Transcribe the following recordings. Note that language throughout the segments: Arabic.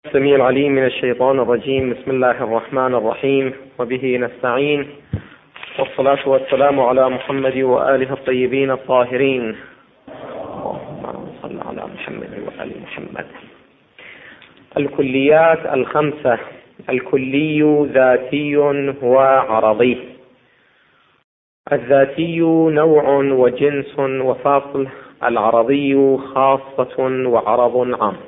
السميع العليم من الشيطان الرجيم. بسم الله الرحمن الرحيم، وبه نستعين، والصلاة والسلام على محمد وآله الطيبين الطاهرين. اللهم صل على محمد وآل محمد. الكليات الخمسة: الكلي ذاتي وعرضي. الذاتي نوع وجنس وفصل، العرضي خاصة وعرض عام.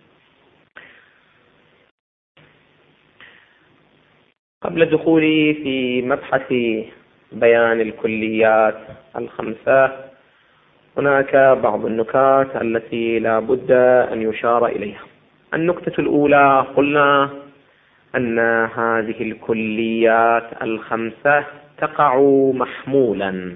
قبل دخولي في مبحث بيان الكليات الخمسة، هناك بعض النكات التي لا بد أن يشار إليها. النكتة الأولى: قلنا أن هذه الكليات الخمسة تقع محمولا،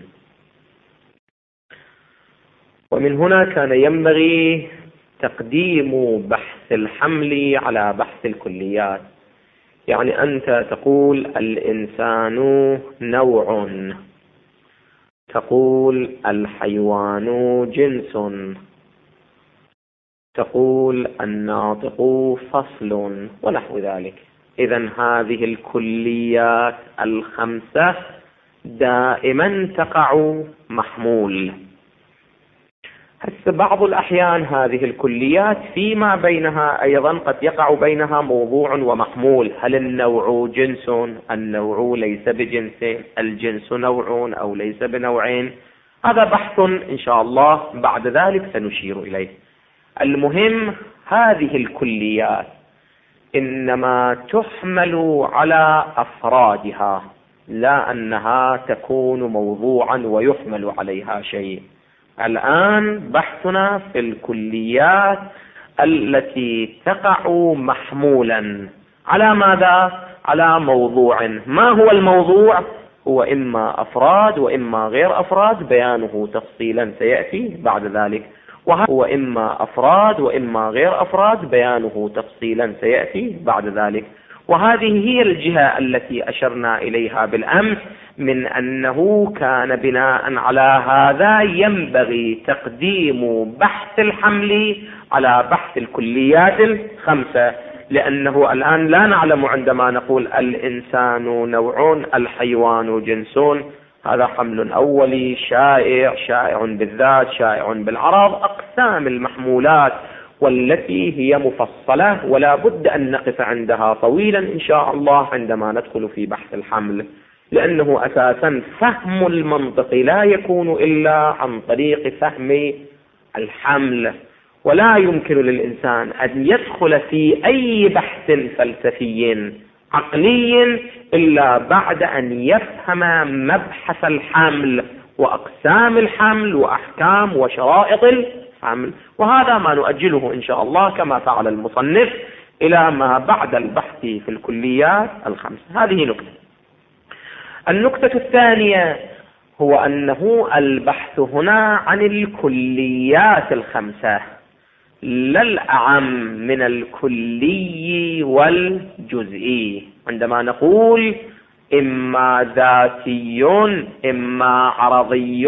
ومن هنا كان ينبغي تقديم بحث الحمل على بحث الكليات. يعني أنت تقول الإنسان نوع، تقول الحيوان جنس، تقول الناطق فصل، ونحو ذلك. إذن هذه الكليات الخمسة دائما تقع محمول. بعض الأحيان هذه الكليات فيما بينها أيضا قد يقع بينها موضوع ومحمول. هل النوع جنس؟ النوع ليس بجنس، الجنس نوع أو ليس بنوعين؟ هذا بحث إن شاء الله بعد ذلك سنشير إليه. المهم هذه الكليات إنما تحمل على أفرادها، لا أنها تكون موضوعا ويحمل عليها شيء. الآن بحثنا في الكليات التي تقع محمولا على ماذا؟ على موضوع. ما هو الموضوع؟ هو إما أفراد وإما غير أفراد، بيانه تفصيلا سيأتي بعد ذلك. وهو إما أفراد وإما غير أفراد، بيانه تفصيلا سيأتي بعد ذلك. وهذه هي الجهة التي أشرنا إليها بالأمس، من أنه كان بناء على هذا ينبغي تقديم بحث الحمل على بحث الكليات الخمسة، لأنه الآن لا نعلم عندما نقول الإنسان نوع، الحيوان جنس، هذا حمل أولي شائع بالذات، شائع بالعرض، أقسام المحمولات والتي هي مفصلة ولا بد أن نقف عندها طويلا إن شاء الله عندما ندخل في بحث الحمل، لأنه أساسا فهم المنطق لا يكون إلا عن طريق فهم الحمل، ولا يمكن للإنسان أن يدخل في أي بحث فلسفي عقلي إلا بعد أن يفهم مبحث الحمل وأقسام الحمل وأحكام وشرائط الحمل. وهذا ما نؤجله إن شاء الله كما فعل المصنف إلى ما بعد البحث في الكليات الخمسة. هذه نكتة. النكتة الثانية هو أنه البحث هنا عن الكليات الخمسة، لا الأعم من الكلي والجزئي. عندما نقول إما ذاتي إما عرضي،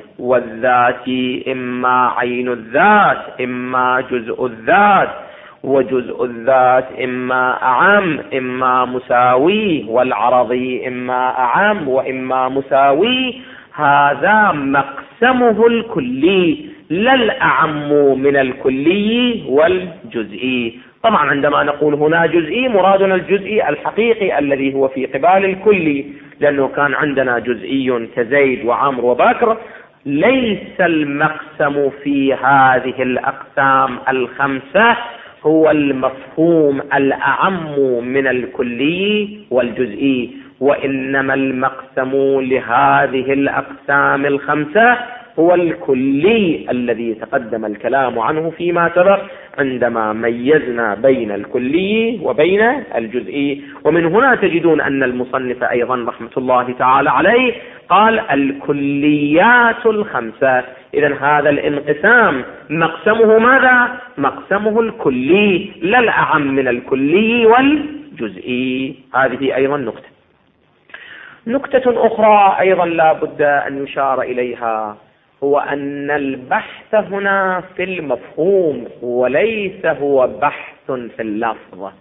والذاتي إما عين الذات إما جزء الذات، وجزء الذات إما أعم إما مساوي، والعرضي إما أعم وإما مساوي، هذا مقسمه الكلي، لا الأعم من الكلي والجزئي. طبعا عندما نقول هنا جزئي مرادنا الجزئي الحقيقي الذي هو في قبال الكلي، لأنه كان عندنا جزئي كزيد وعمر وبكر. ليس المقسم في هذه الأقسام الخمسة هو المفهوم الأعم من الكلي والجزئي، وإنما المقسم لهذه الأقسام الخمسة هو الكلي الذي تقدم الكلام عنه فيما سبق عندما ميزنا بين الكلي وبين الجزئي. ومن هنا تجدون أن المصنف أيضا رحمة الله تعالى عليه قال الكليات الخمسة. إذن هذا الانقسام مقسمه ماذا؟ مقسمه الكلي، لا الأعم من الكلي والجزئي. هذه أيضا نكتة. نكتة أخرى أيضا لا بد أن يشار إليها، هو أن البحث هنا في المفهوم وليس هو بحث بحث في اللفظ.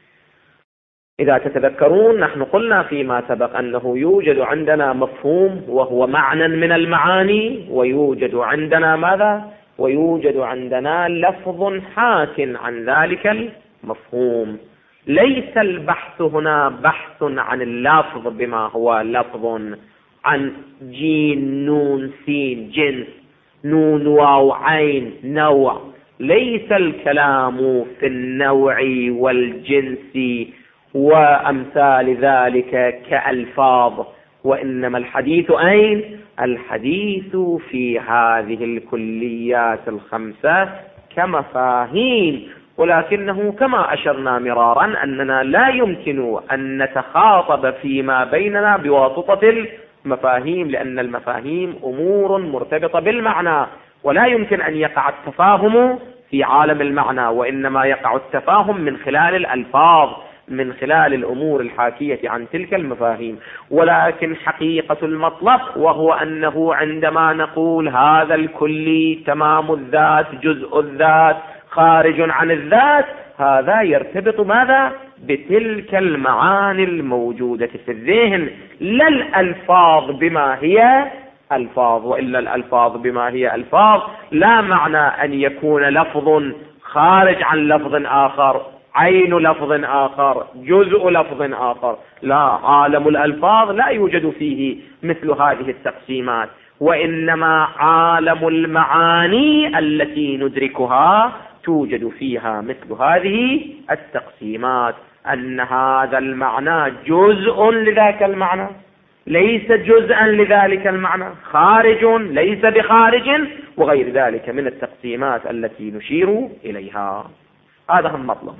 إذا تتذكرون نحن قلنا فيما سبق أنه يوجد عندنا مفهوم وهو معنى من المعاني، ويوجد عندنا ماذا؟ ويوجد عندنا لفظ حاك عن ذلك المفهوم. ليس البحث هنا بحث عن اللفظ بما هو لفظ، عن جيم نون سين جنس، نون واو عين نوع. ليس الكلام في النوع والجنس وأمثال ذلك كألفاظ، وإنما الحديث أين؟ الحديث في هذه الكليات الخمسة كمفاهيم. ولكنه كما أشرنا مرارا أننا لا يمكن أن نتخاطب فيما بيننا بواسطة المفاهيم، لأن المفاهيم أمور مرتبطة بالمعنى، ولا يمكن أن يقع التفاهم في عالم المعنى، وإنما يقع التفاهم من خلال الألفاظ، من خلال الأمور الحاكية عن تلك المفاهيم. ولكن حقيقة المطلب وهو أنه عندما نقول هذا الكلي تمام الذات جزء الذات خارج عن الذات، هذا يرتبط ماذا؟ بتلك المعاني الموجودة في الذهن، لا الألفاظ بما هي ألفاظ. وإلا الألفاظ بما هي ألفاظ لا معنى أن يكون لفظ خارج عن لفظ آخر، عين لفظ آخر، جزء لفظ آخر. لا، عالم الألفاظ لا يوجد فيه مثل هذه التقسيمات، وإنما عالم المعاني التي ندركها توجد فيها مثل هذه التقسيمات، أن هذا المعنى جزء لذاك المعنى، ليس جزءا لذلك المعنى، خارج ليس بخارج، وغير ذلك من التقسيمات التي نشير إليها. هذا هم مطلب.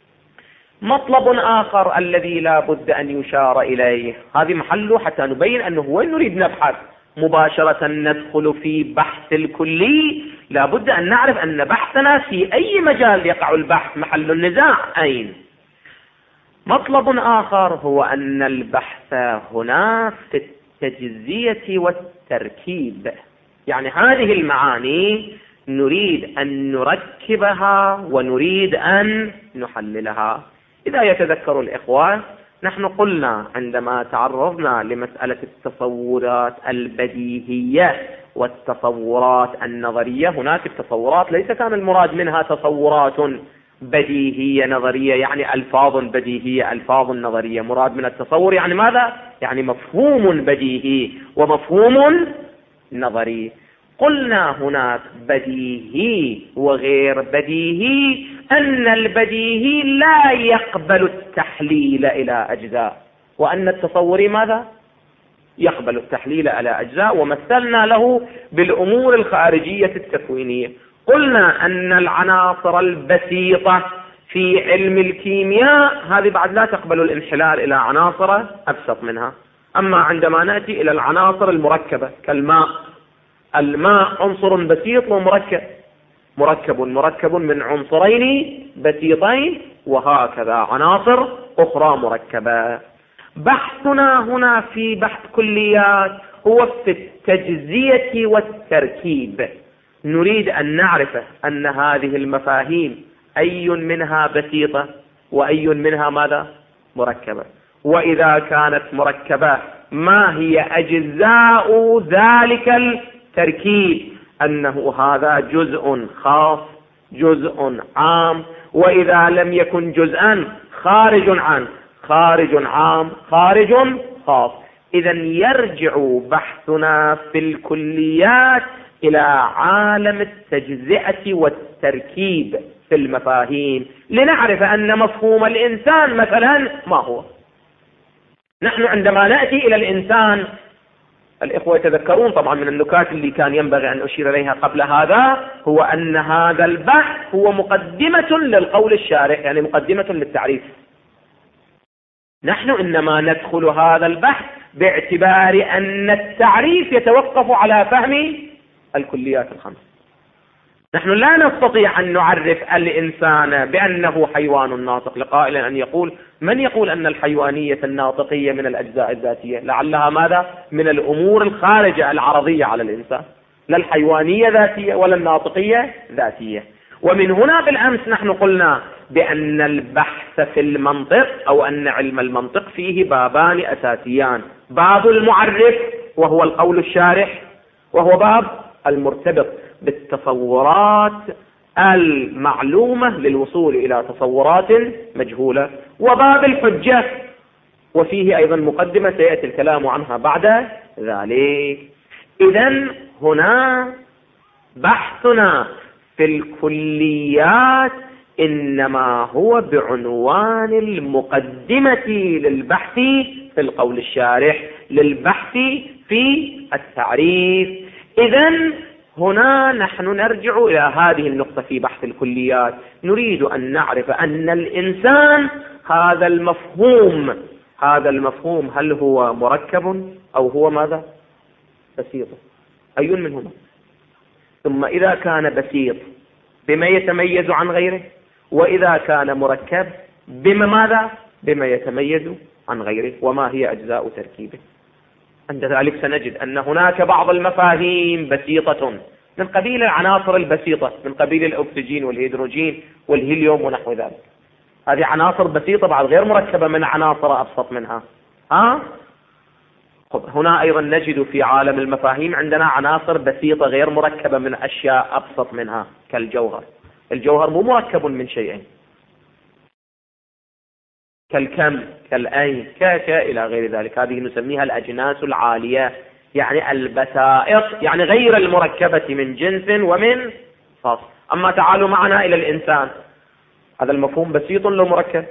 مطلب آخر الذي لا بد أن يشار إليه، هذه محله حتى نبين أنه وين نريد نبحث مباشرة ندخل في بحث الكلي. لا بد أن نعرف أن بحثنا في أي مجال يقع البحث، محل النزاع أين. مطلب آخر هو أن البحث هنا في التجزية والتركيب، يعني هذه المعاني نريد أن نركبها ونريد أن نحللها. إذا يتذكر الإخوان نحن قلنا عندما تعرضنا لمسألة التصورات البديهية والتصورات النظرية، هناك التصورات ليس كان المراد منها تصورات بديهية نظرية يعني ألفاظ بديهية ألفاظ نظرية، مراد من التصور يعني ماذا؟ يعني مفهوم بديهي ومفهوم نظري. قلنا هناك بديهي وغير بديهي، أن البديهي لا يقبل التحليل إلى أجزاء، وأن التصوري ماذا؟ يقبل التحليل إلى أجزاء، ومثلنا له بالأمور الخارجية التكوينية. قلنا أن العناصر البسيطة في علم الكيمياء هذه بعد لا تقبل الانحلال إلى عناصر أبسط منها. أما عندما نأتي إلى العناصر المركبة كالماء، الماء عنصر بسيط ومركب، مركب من عنصرين بسيطين، وهكذا عناصر أخرى مركبة. بحثنا هنا في بحث كليات هو في التجزية والتركيب. نريد أن نعرف أن هذه المفاهيم أي منها بسيطة وأي منها ماذا؟ مركبة. وإذا كانت مركبة ما هي أجزاء ذلك التركيب؟ أنه هذا جزء خاص جزء عام، وإذا لم يكن جزءا خارج عن خارج عام خارج خاص. إذا يرجع بحثنا في الكليات إلى عالم التجزئة والتركيب في المفاهيم، لنعرف أن مفهوم الإنسان مثلا ما هو. نحن عندما نأتي إلى الإنسان، الإخوة يتذكرون طبعا من النكات اللي كان ينبغي أن أشير إليها قبل هذا، هو أن هذا البحث هو مقدمة للقول الشارح، يعني مقدمة للتعريف. نحن إنما ندخل هذا البحث باعتبار أن التعريف يتوقف على فهم الكليات الخمس. نحن لا نستطيع أن نعرف الإنسان بأنه حيوان ناطق لقائل أن يقول من يقول أن الحيوانية الناطقية من الأجزاء الذاتية؟ لعلها ماذا؟ من الأمور الخارجة العرضية على الإنسان. لا الحيوانية ذاتية ولا الناطقية ذاتية. ومن هنا بالأمس نحن قلنا بأن البحث في المنطق أو أن علم المنطق فيه بابان أساسيان: باب المعرف وهو القول الشارح، وهو باب المرتبط بالتصورات المعلومة للوصول إلى تصورات مجهولة، وباب الحجة وفيه أيضا مقدمة سيأتي الكلام عنها بعد ذلك. إذن هنا بحثنا في الكليات إنما هو بعنوان المقدمة للبحث في القول الشارح، للبحث في التعريف. إذن هنا نحن نرجع إلى هذه النقطة في بحث الكليات. نريد أن نعرف أن الإنسان هذا المفهوم هل هو مركب أو هو ماذا؟ بسيط. أي منهما؟ ثم إذا كان بسيط بما يتميز عن غيره، وإذا كان مركب بما يتميز عن غيره، وما هي أجزاء تركيبه. عند ذلك سنجد أن هناك بعض المفاهيم بسيطة من قبيل العناصر البسيطة، من قبيل الأكسجين والهيدروجين والهيليوم ونحو ذلك. هذه عناصر بسيطة بعد غير مركبة من عناصر أبسط منها. هنا أيضا نجد في عالم المفاهيم عندنا عناصر بسيطة غير مركبة من أشياء أبسط منها كالجوهر. الجوهر مو مركب من شيئين، كالكم، كالأين، إلى غير ذلك. هذه نسميها الأجناس العالية، يعني البسائط، يعني غير المركبة من جنس ومن فصل. أما تعالوا معنا إلى الإنسان، هذا المفهوم بسيط لو مركب؟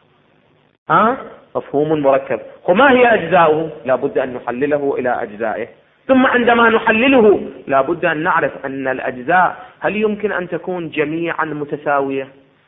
مفهوم مركب. وما هي أجزاؤه؟ لا بد أن نحلله إلى أجزائه، ثم عندما نحلله لا بد أن نعرف أن الأجزاء هل يمكن أن تكون جميعا متساوية،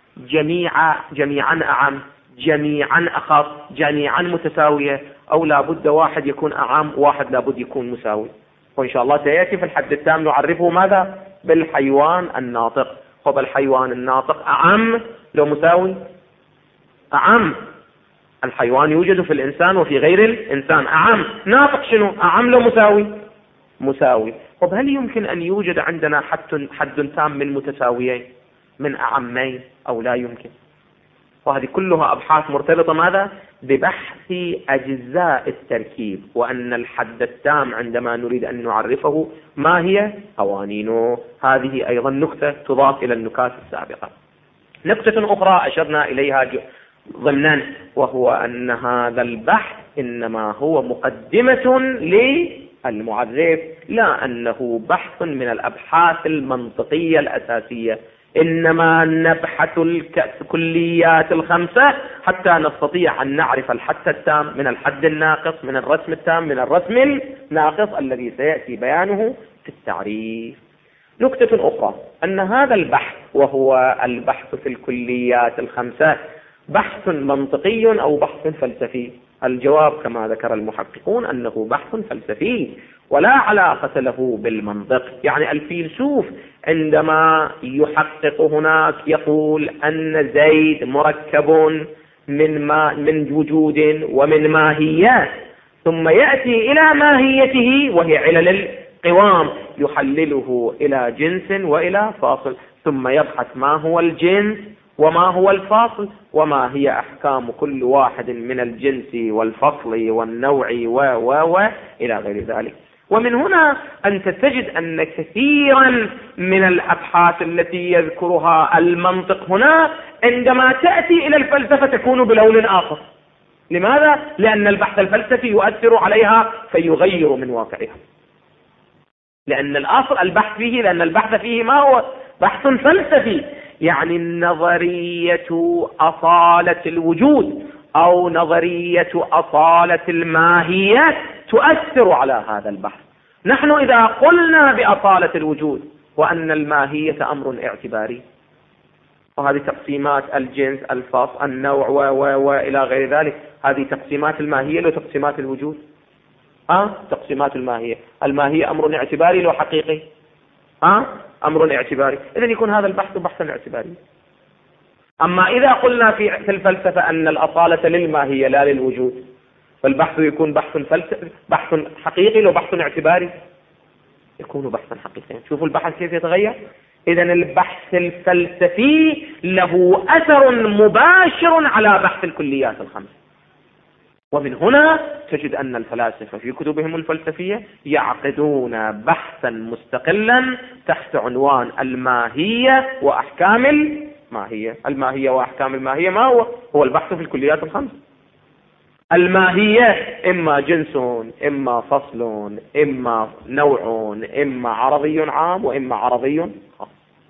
جميعا أعم، جميعا أخف، جميعا متساوية، أو لا بد واحد يكون أعم، واحد لا بد يكون مساوي. وإن شاء الله سيأتي في الحد التام نعرفه ماذا؟ بالحيوان الناطق. الحيوان الناطق أعم لو مساوي؟ أعم. الحيوان يوجد في الإنسان وفي غير الإنسان. أعم. ناطق شنو؟ أعم لو مساوي. هل يمكن أن يوجد عندنا حد تام من متساويين، من أعمين، أو لا يمكن؟ وهذه كلها أبحاث مرتبطة ماذا؟ ببحث أجزاء التركيب، وأن الحد التام عندما نريد أن نعرفه ما هي قوانينه. هذه أيضا نكتة تضاف إلى النكات السابقة. نكتة أخرى أشرنا إليها ضمنا، وهو أن هذا البحث إنما هو مقدمة للمعرف، لا أنه بحث من الأبحاث المنطقية الأساسية. إنما نبحث الكليات الخمسة حتى نستطيع أن نعرف الحد التام من الحد الناقص، من الرسم التام من الرسم الناقص، الذي سيأتي بيانه في التعريف. نكتة أخرى أن هذا البحث، وهو البحث في الكليات الخمسة، بحث منطقي أو بحث فلسفي؟ الجواب كما ذكر المحققون أنه بحث فلسفي ولا علاقة له بالمنطق. يعني الفيلسوف عندما يحقق هناك يقول أن زيد مركب من وجود ومن ماهيات، ثم يأتي إلى ماهيته وهي علل القوام، يحلله إلى جنس وإلى فاصل، ثم يبحث ما هو الجنس وما هو الفاصل، وما هي أحكام كل واحد من الجنس والفصل والنوع إلى غير ذلك. ومن هنا أنت تجد أن كثيرا من الأبحاث التي يذكرها المنطق هنا عندما تأتي إلى الفلسفة تكون بلون آخر. لماذا؟ لأن البحث الفلسفي يؤثر عليها فيغير من واقعها، لأن الأصل البحث فيه، لأن البحث فيه ما هو بحث فلسفي، يعني نظرية أصالة الوجود أو نظرية أصالة الماهيات تؤثر على هذا البحث. نحن إذا قلنا بأصالة الوجود وأن الماهية أمر اعتباري، وهذه تقسيمات الجنس، الفصل، النوع وإلى غير ذلك، هذه تقسيمات الماهية لو تقسيمات الوجود؟ تقسيمات الماهية أمر اعتباري لو حقيقي؟ أمر اعتباري. إذن يكون هذا البحث بحثا اعتباري. أما إذا قلنا في الفلسفة أن الأصالة للماهية لا للوجود، فالبحث يكون بحث حقيقي لو بحث اعتباري؟ يكون بحثا حقيقيا. شوفوا البحث كيف يتغير. إذا البحث الفلسفي له أثر مباشر على بحث الكليات الخمس. ومن هنا تجد أن الفلاسفة في كتبهم الفلسفية يعقدون بحثا مستقلا تحت عنوان الماهية وأحكام الماهية. الماهية وأحكام الماهية ما هو؟ هو البحث في الكليات الخمس. الماهية إما جنس، إما فصل، إما نوع، إما عرضي عام، وإما عرضي خاص.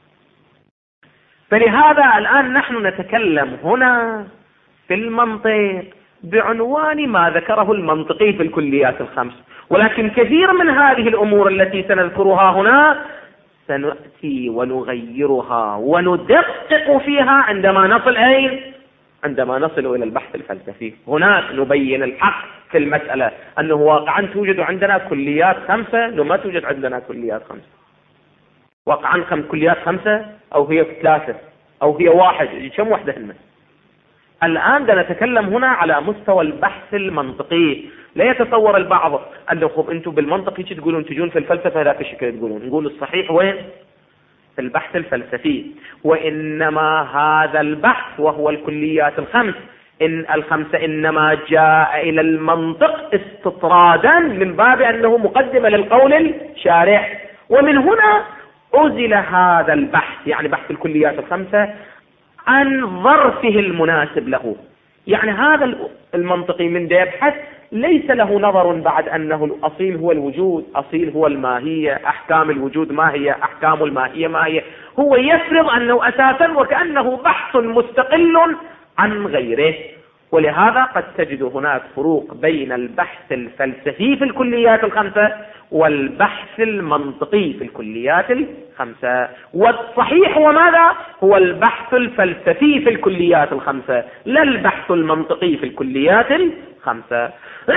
فلهذا الآن نحن نتكلم هنا في المنطق بعنوان ما ذكره المنطقي في الكليات الخمس، ولكن كثير من هذه الأمور التي سنذكرها هنا سنأتي ونغيرها وندقق فيها عندما نصل أين؟ عندما نصل إلى البحث الفلسفي. هناك نبين الحق في المسألة أنه واقعا توجد عندنا كليات خمسة، ما توجد عندنا كليات خمسة. واقعا كليات خمسة أو هي ثلاثة أو هي واحد، كم وحدة هن؟ الآن نتكلم هنا على مستوى البحث المنطقي. لا يتصور البعض أنه أنتم بالمنطق تقولون تجون في الفلسفة ذاك الشكل تقولون. نقول الصحيح وين؟ في البحث الفلسفي. وإنما هذا البحث وهو الكليات الخمس الخمسة إنما جاء إلى المنطق استطرادا من باب أنه مقدمة للقول الشارح. ومن هنا أزل هذا البحث، يعني بحث الكليات الخمسة، عن ظرفه المناسب له. يعني هذا المنطقي من يبحث ليس له نظر بعد أنه الأصيل هو الوجود، أصيل هو الماهية، أحكام الوجود ما هي، أحكام الماهية ما هي. هو يفرض أنه أساسا وكأنه بحث مستقل عن غيره. ولهذا قد تجد هناك فروق بين البحث الفلسفي في الكليات الخمسة والبحث المنطقي في الكليات الخمسة. والصحيح هو ماذا؟ هو البحث الفلسفي في الكليات الخمسة، لا البحث المنطقي في الكليات الخمسة.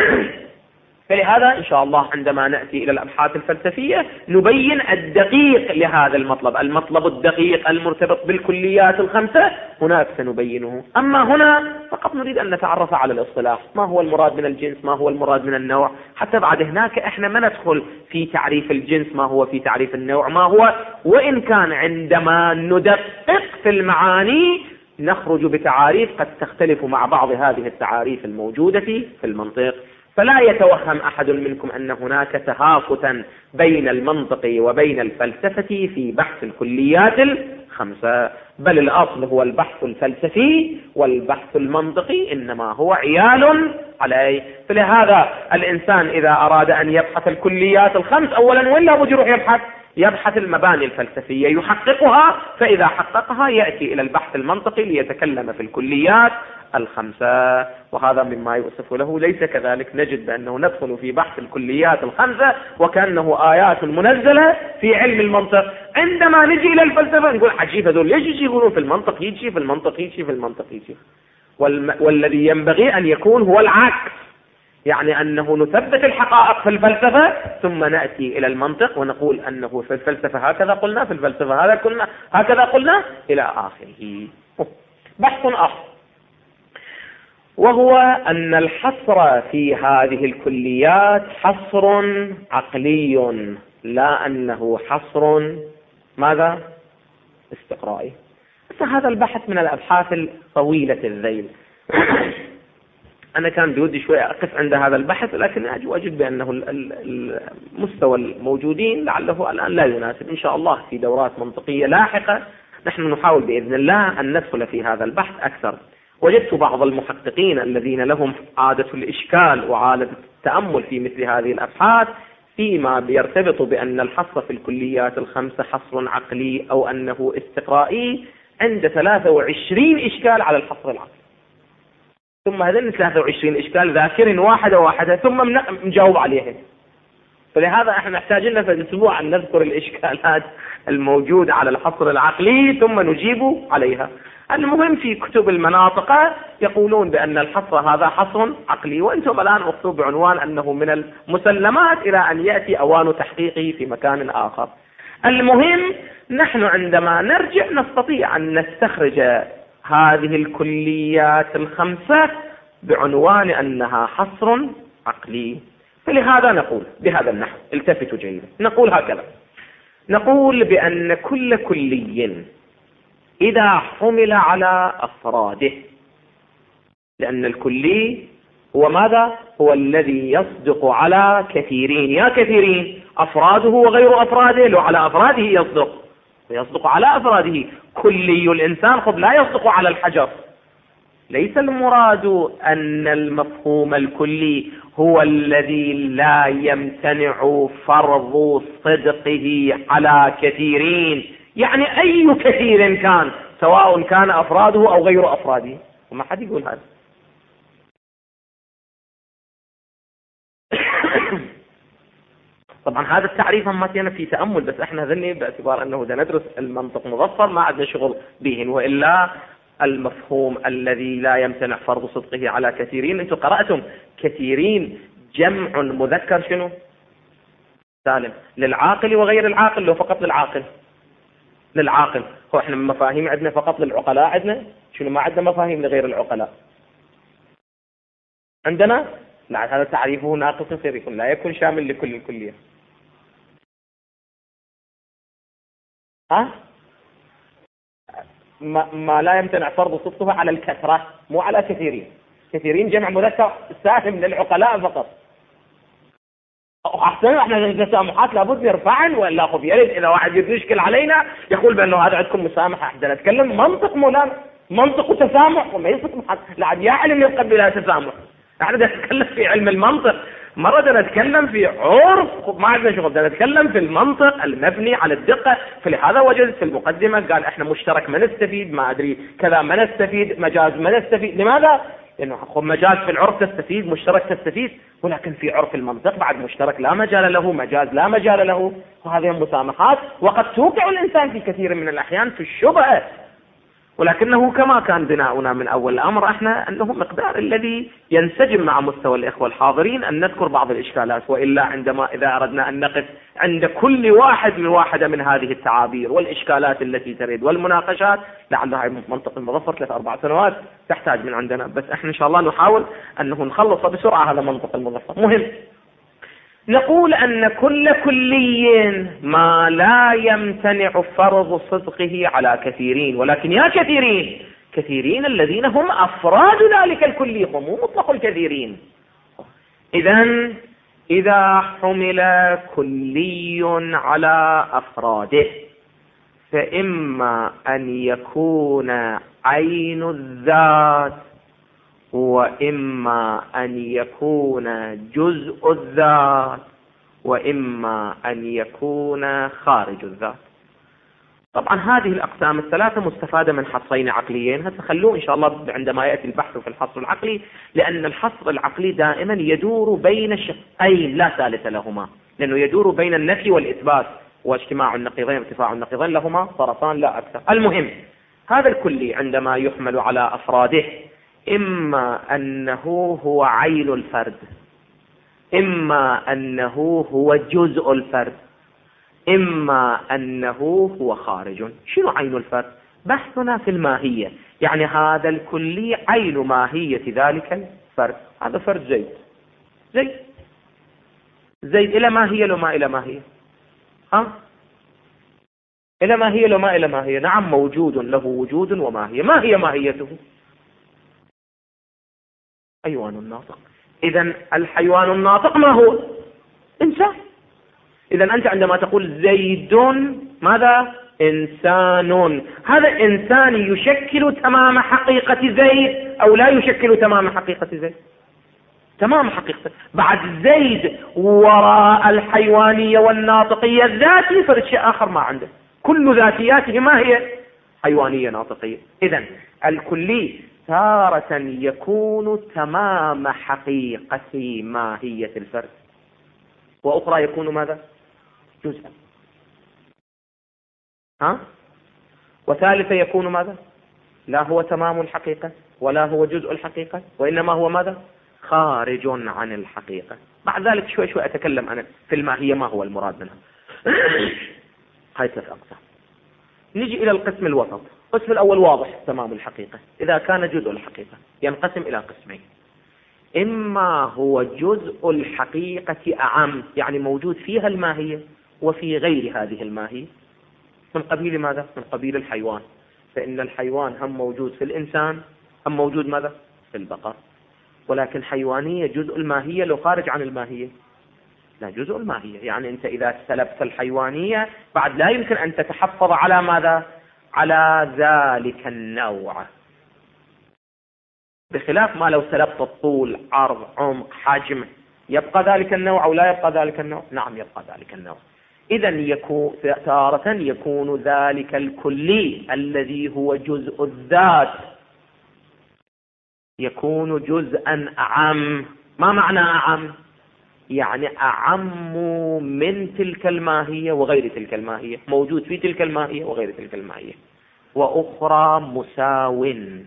فلهذا إن شاء الله عندما نأتي إلى الأبحاث الفلسفية نبين الدقيق لهذا المطلب الدقيق المرتبط بالكليات الخمسة هناك سنبينه. أما هنا فقط نريد أن نتعرف على الاصطلاح، ما هو المراد من الجنس، ما هو المراد من النوع، حتى بعد هناك إحنا ما ندخل في تعريف الجنس ما هو، في تعريف النوع ما هو. وإن كان عندما ندقق في المعاني نخرج بتعاريف قد تختلف مع بعض هذه التعاريف الموجودة في المنطق. فلا يتوهم أحد منكم أن هناك تهافتا بين المنطق وبين الفلسفة في بحث الكليات الخمسة، بل الأصل هو البحث الفلسفي، والبحث المنطقي إنما هو عيال عليه. فلهذا الإنسان إذا أراد أن يبحث الكليات الخمس أولا ولا بد يروح يبحث المباني الفلسفية يحققها، فإذا حققها يأتي إلى البحث المنطقي ليتكلم في الكليات الخمسة. وهذا مما يوصف له. ليس كذلك، نجد بأنه ندخل في بحث الكليات الخمسة وكأنه آيات منزلة في علم المنطق. عندما نجي إلى الفلسفة نقول عجيب هذول ليش يقولون في المنطق يجي في المنطق يجي في المنطق يجي. والذي ينبغي أن يكون هو العكس، يعني أنه نثبت الحقائق في الفلسفة ثم نأتي إلى المنطق ونقول أنه في الفلسفة هكذا قلنا، في الفلسفة هكذا قلنا إلى آخره. بحث آخر وهو أن الحصر في هذه الكليات حصر عقلي، لا أنه حصر ماذا؟ استقرائي. هذا البحث من الأبحاث الطويلة الذيل. أنا كان بودي شوية أقف عند هذا البحث، لكن أجد بأنه المستوى الموجودين لعله الآن لا يناسب. إن شاء الله في دورات منطقية لاحقة نحن نحاول بإذن الله أن ندخل في هذا البحث أكثر. وجدت بعض المحققين الذين لهم عادة الإشكال وعادة التأمل في مثل هذه الأبحاث فيما بيرتبط بأن الحصر في الكليات الخمسة حصر عقلي أو أنه استقرائي، عند 23 إشكال على الحصر العقلي. ثم هذين 23 إشكال ذاكر واحدة ثم نجاوب عليهم. فلهذا احنا نحتاج لنا في الأسبوع أن نذكر الإشكالات الموجودة على الحصر العقلي ثم نجيب عليها. المهم في كتب المناطق يقولون بأن الحصر هذا حصر عقلي، وأنتم الآن أخذوا بعنوان أنه من المسلمات إلى أن يأتي أوان تحقيقه في مكان آخر. المهم نحن عندما نرجع نستطيع أن نستخرج هذه الكليات الخمسة بعنوان أنها حصر عقلي. فلهذا نقول بهذا النحو، التفتوا جيدا، نقول هكذا: نقول بأن كل كلي إذا حمل على أفراده، لأن الكلي هو ماذا؟ هو الذي يصدق على كثيرين. يا كثيرين أفراده وغير أفراده، لو على أفراده يصدق على أفراده. كلي الإنسان خب لا يصدق على الحجر. ليس المراد أن المفهوم الكلي هو الذي لا يمتنع فرض صدقه على كثيرين، يعني أي كثير كان، سواء كان أفراده أو غير أفراده. وما حد يقول هذا. طبعا هذا التعريف ما فينا في تأمل، بس احنا ذني باعتبار انه دا ندرس المنطق مظفر ما عندنا شغل به، وإلا المفهوم الذي لا يمتنع فرض صدقه على كثيرين. انتم قرأتم كثيرين جمع مذكر شنو؟ سالم، للعاقل وغير العاقل، لو فقط للعاقل. للعاقل. هو احنا مفاهيم عندنا فقط للعقلاء، عندنا شنو؟ ما عندنا مفاهيم لغير العقلاء. عندنا لا، هذا تعريفه ناقص يصير يكون لا يكون شامل لكل الكلية. ما لا يمتنع فرض صدقه على الكثرة، مو على كثيرين. كثيرين جمع مذكر سالم للعقلاء فقط. احسن احنا التسامحات لابد نرفعن، ولا خب يرد اذا واحد يشكل علينا يقول بانه هذا عندكم مسامحه، احنا نتكلم منطق مولانا، منطق وتسامح، وما يصدق لا عاد يا علم يبقى بلا تسامح. احنا نتكلم في علم المنطق، مرة نتكلم في عرف، ما عندنا شغل، نتكلم في المنطق المبني على الدقة. فلهذا وجدت في المقدمة قال احنا مشترك ما نستفيد، ما ادري كذا ما نستفيد، مجاز ما نستفيد. لماذا؟ لانه مجاز في العرف تستفيد، مشترك تستفيد، ولكن في عرف المنطق بعد مشترك لا مجال له، مجاز لا مجال له. وهذه مسامحات، وقد توقع الانسان في كثير من الاحيان في الشبهة، ولكنه كما كان بناؤنا من أول الأمر احنا أنه مقدار الذي ينسجم مع مستوى الإخوة الحاضرين أن نذكر بعض الإشكالات، وإلا عندما إذا أردنا أن نقف عند كل واحد من واحدة من هذه التعابير والإشكالات التي تريد والمناقشات لعلها منطق المظفر 3-4 سنوات تحتاج من عندنا. بس احنا إن شاء الله نحاول أنه نخلص بسرعة هذا منطق المظفر مهم. نقول أن كل كلي ما لا يمتنع فرض صدقه على كثيرين، ولكن يا كثيرين الذين هم أفراد ذلك الكلي، هم مو مطلق الكثيرين. إذا حمل كلي على أفراده فإما أن يكون عين الذات، وإما أن يكون جزء الذات، وإما أن يكون خارج الذات. طبعا هذه الأقسام الثلاثة مستفادة من حصرين عقليين، هتخلوه إن شاء الله عندما يأتي البحث في الحصر العقلي، لأن الحصر العقلي دائما يدور بين شقين لا ثالث لهما، لأنه يدور بين النفي والإثبات، واجتماع النقيضين ارتفاع النقيضين لهما طرفان لا أكثر. المهم هذا الكلي عندما يحمل على أفراده إما أنه هو عين الفرد، إما أنه هو جزء الفرد، إما أنه هو خارج. شنو عين الفرد؟ بحثنا في الماهية، يعني هذا الكلي عين ماهية ذلك الفرد. هذا فرد زيد إلى ماهية لو ما إلى ماهية؟ إلى ماهية لو ما إلى ماهية؟ نعم موجود له وجود وماهية. ما هي ماهيته؟ حيوان الناطق. إذن الحيوان الناطق ما هو؟ إنسان. إذن أنت عندما تقول زيد ماذا؟ إنسان. هذا إنسان يشكل تمام حقيقة زيد أو لا يشكل تمام حقيقة زيد؟ تمام حقيقة. بعد زيد وراء الحيوانية والناطقية الذاتي فرد شيء آخر ما عنده، كل ذاتياته ما هي؟ حيوانية ناطقية. إذن الكلي تارة يكون تمام حقيقة ماهية الفرد، وأخرى يكون ماذا؟ جزءا. وثالثة يكون ماذا؟ لا هو تمام الحقيقة ولا هو جزء الحقيقة، وإنما هو ماذا؟ خارج عن الحقيقة. بعد ذلك شوي أتكلم أنا في الماهية ما هو المراد منها. هاي 3 أقسام. نجي إلى القسم الوسط. القسم الأول واضح تمام الحقيقة، إذا كان جزء الحقيقة ينقسم إلى قسمين: إما هو جزء الحقيقة أعم، يعني موجود فيها الماهية، وفي غير هذه الماهية. من قبيل ماذا؟ من قبيل الحيوان، فإن الحيوان هم موجود في الإنسان، هم موجود ماذا؟ في البقر. ولكن حيوانية جزء الماهية لو خارج عن الماهية، لا جزء الماهية. يعني أنت إذا سلبت الحيوانية بعد لا يمكن أن تتحفظ على ماذا؟ على ذلك النوع، بخلاف ما لو سلبت الطول، عرض، عمق، حجم، يبقى ذلك النوع أو لا يبقى ذلك النوع؟ نعم يبقى ذلك النوع. إذن تارة يكون ذلك الكلي الذي هو جزء الذات يكون جزءا أعم. ما معنى أعم؟ يعني أعم من تلك الماهية وغير تلك الماهية، موجود في تلك الماهية وغير تلك الماهية، وأخرى مساو.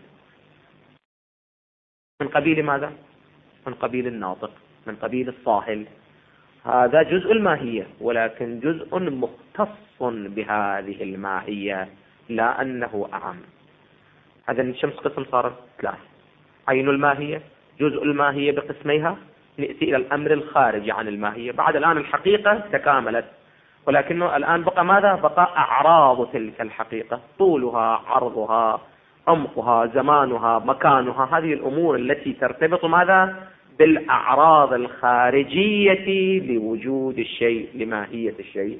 من قبيل ماذا؟ من قبيل الناطق، من قبيل الصاهل. هذا جزء الماهية ولكن جزء مختص بهذه الماهية، لا أنه أعم. هذا الشمس قسم صار ثلاث: عين الماهية، جزء الماهية بقسميها، نأتي إلى الأمر الخارجي عن الماهية. بعد الآن الحقيقة تكاملت، ولكنه الآن بقى ماذا؟ بقى أعراض تلك الحقيقة، طولها، عرضها، عمقها، زمانها، مكانها، هذه الأمور التي ترتبط ماذا؟ بالأعراض الخارجية لوجود الشيء، لماهية الشيء.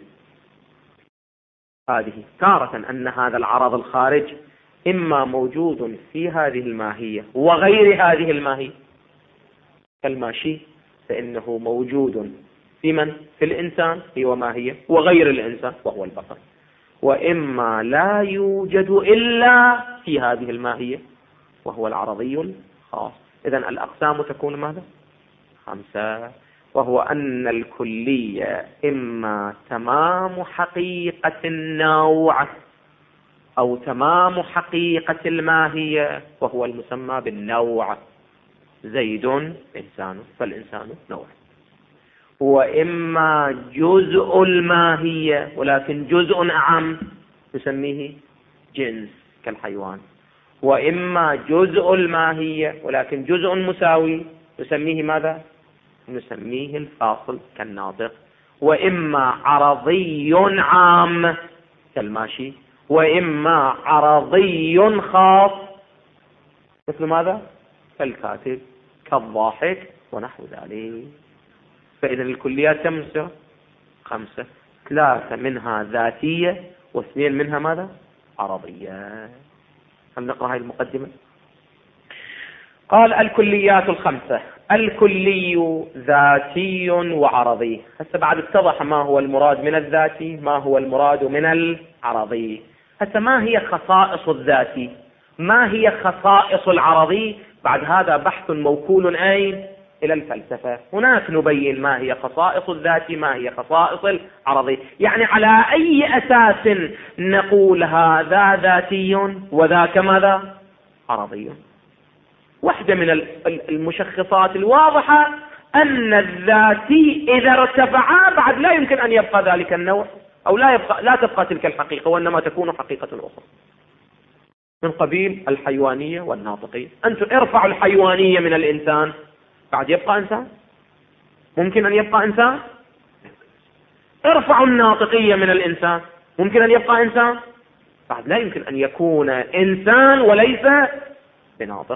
هذه تارة أن هذا العرض الخارج إما موجود في هذه الماهية وغير هذه الماهية، كالماشي فإنه موجود في من؟ في الإنسان هو ماهية، وغير الإنسان وهو البقر. وإما لا يوجد إلا في هذه الماهية وهو العرضي الخاص. إذن الأقسام تكون ماذا؟ 5. وهو أن الكلية إما تمام حقيقة النوع أو تمام حقيقة الماهية وهو المسمى بالنوع، زيد إنسان فالإنسان نوع. وإما جزء الماهية ولكن جزء أعم نسميه جنس كالحيوان. وإما جزء الماهية ولكن جزء مساوي نسميه ماذا؟ نسميه الفاصل كالناطق. وإما عرضي عام كالماشي، وإما عرضي خاص مثل ماذا؟ كالكاتب، كالضاحك، ونحو ذلك. فإذا الكليات كم؟ 5. 3 منها ذاتية و2 منها ماذا؟ عرضية. هل نقرأ هذه المقدمة؟ قال الكليات 5: الكلي ذاتي وعرضي. هسه بعد اتضح ما هو المراد من الذاتي، ما هو المراد من العرضي. هسه ما هي خصائص الذاتي؟ ما هي خصائص العرضي؟ بعد هذا بحث موكول أين؟ إلى الفلسفة. هناك نبين ما هي خصائص الذاتي، ما هي خصائص العرضي، يعني على أي أساس نقول هذا ذاتي وذاك ماذا؟ عرضي. واحدة من المشخصات الواضحة أن الذاتي إذا ارتفعا بعد لا يمكن أن يبقى ذلك النوع، أو لا تبقى تلك الحقيقة، وإنما تكون حقيقة أخرى من قبيل الحيوانية والناطقية. أنتم ارفعوا الحيوانية من الإنسان بعد يبقى إنسان؟ ممكن أن يبقى إنسان؟ ارفعوا الناطقية من الإنسان، ممكن أن يبقى إنسان؟ بعد لا يمكن أن يكون إنسان وليس بناطق.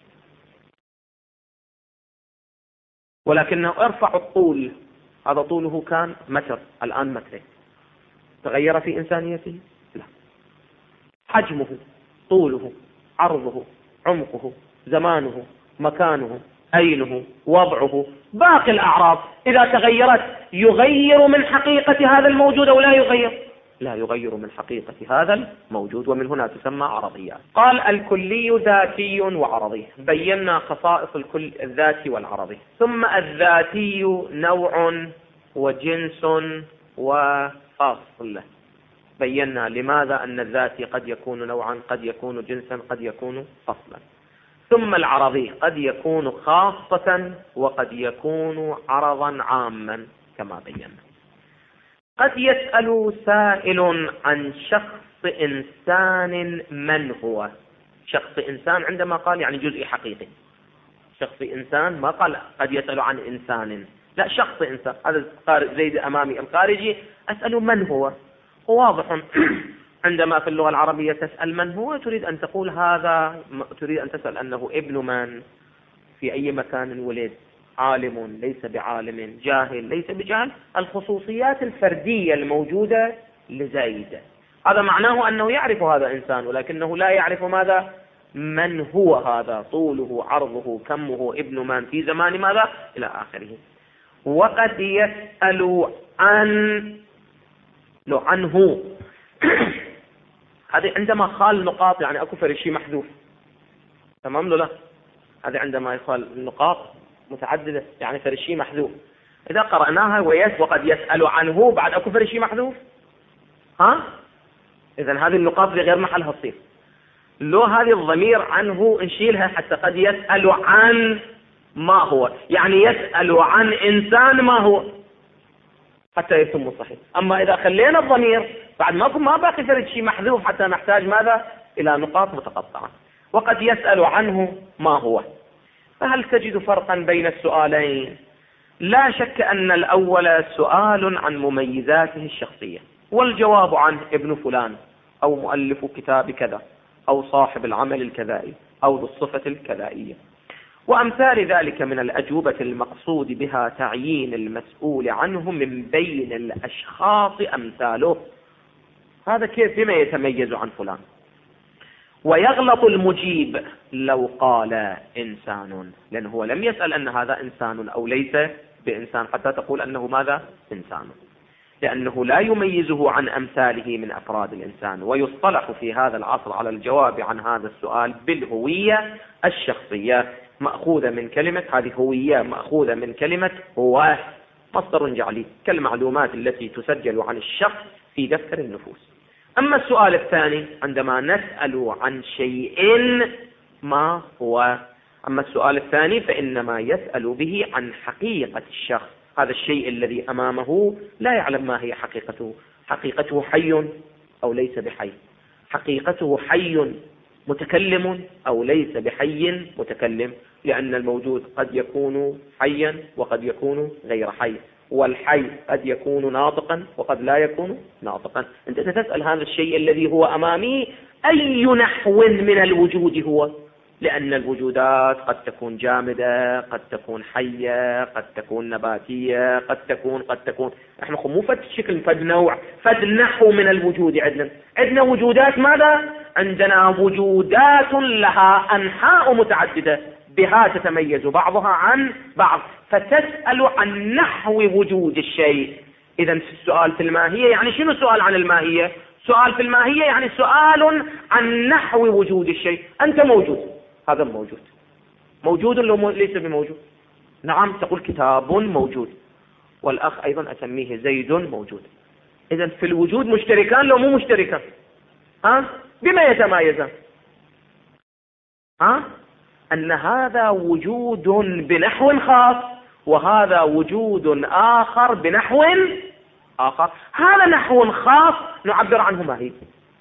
ولكنه ارفعوا الطول، هذا طوله كان متر الآن متر، تغير في إنسانيته؟ لا. حجمه، طوله، عرضه، عمقه، زمانه، مكانه، أينه، وضعه، باقي الأعراض إذا تغيرت يغير من حقيقة هذا الموجود أو لا يغير؟ لا يغير من حقيقة هذا الموجود، ومن هنا تسمى عرضيات. قال الكلي ذاتي وعرضي، بينا خصائص الكل الذاتي والعرضي. ثم الذاتي نوع وجنس وفاصل، بينا لماذا أن الذاتي قد يكون نوعا، قد يكون جنسا، قد يكون فصلا. ثم العرضي قد يكون خاصة وقد يكون عرضا عاما كما بينا. قد يسأل سائل عن شخص إنسان من هو؟ شخص إنسان عندما قال يعني جزء حقيقي، شخص إنسان ما قال قد يسأل عن إنسان، لا، شخص إنسان. هذا زيد أمامي الخارجي، أسأل من هو. واضح عندما في اللغة العربية تسأل من هو تريد أن تقول هذا، تريد أن تسأل أنه ابن من، في أي مكان ولد، عالم ليس بعالم، جاهل ليس بجاهل، الخصوصيات الفردية الموجودة لزيد. هذا معناه أنه يعرف هذا إنسان، ولكنه لا يعرف ماذا، من هو هذا، طوله، عرضه، كمه، ابن من، في زمان ماذا، إلى آخره. وقد يسأل عنه هذه عندما خال نقاط، يعني أكو فرق شيء محذوف، تمام له لا؟ هذه عندما يخال النقاط متعددة يعني فرق شيء محذوف. إذا قرأناها وقد يسأل عنه بعد أكو فرق شيء محذوف، إذن هذه النقاط في غير محلها تصير. لو هذه الضمير عنه نشيلها حتى قد يسأل عن ما هو، يعني يسأل عن إنسان ما هو حتى يتم صحيح. أما إذا خلينا الضمير بعد ما باقي فرد شيء محذوف حتى نحتاج ماذا، إلى نقاط متقطعة. وقد يسأل عنه ما هو. فهل تجد فرقا بين السؤالين؟ لا شك أن الأول سؤال عن مميزاته الشخصية، والجواب عنه ابن فلان، أو مؤلف كتاب كذا، أو صاحب العمل الكذائي، أو ذو الصفة الكذائية، وأمثال ذلك من الأجوبة المقصود بها تعيين المسؤول عنه من بين الأشخاص أمثاله. هذا كيف بما يتميز عن فلان. ويغلط المجيب لو قال إنسان، لأنه هو لم يسأل أن هذا إنسان أو ليس بإنسان حتى تقول أنه ماذا، إنسان، لأنه لا يميزه عن أمثاله من أفراد الإنسان. ويصطلح في هذا العصر على الجواب عن هذا السؤال بالهوية الشخصية، مأخوذة من كلمة، هذه هوية مأخوذة من كلمة هو، مصدر جعلي، كالمعلومات التي تسجل عن الشخص في دفتر النفوس. أما السؤال الثاني عندما نسأل عن شيء ما هو، أما السؤال الثاني فإنما يسأل به عن حقيقة الشخص، هذا الشيء الذي أمامه لا يعلم ما هي حقيقته. حقيقته حي أو ليس بحي، حقيقته حي متكلم أو ليس بحي متكلم، لأن الموجود قد يكون حيا وقد يكون غير حي، والحي قد يكون ناطقا وقد لا يكون ناطقا. أنت تسأل هذا الشيء الذي هو أمامي أي نحو من الوجود هو، لأن الوجودات قد تكون جامدة، قد تكون حية، قد تكون نباتية، قد تكون احنا مو فد شكل، فد نوع، فد نحو من الوجود. عندنا وجودات ماذا؟ عندنا وجودات لها أنحاء متعددة، بها تتميز بعضها عن بعض، فتسأل عن نحو وجود الشيء. إذا السؤال في الماهية يعني شنو سؤال عن الماهية؟ سؤال في الماهية يعني سؤال عن نحو وجود الشيء. أنت موجود، هذا موجود لو ليس بموجود. نعم، تقول كتاب موجود، والأخ أيضا أسميه زيد موجود. إذا في الوجود مشتركان لو مو مشتركان، بما يتمايزان؟ أن هذا وجود بنحو خاص، وهذا وجود آخر بنحو آخر. هذا نحو خاص نعبر عنه ما هي.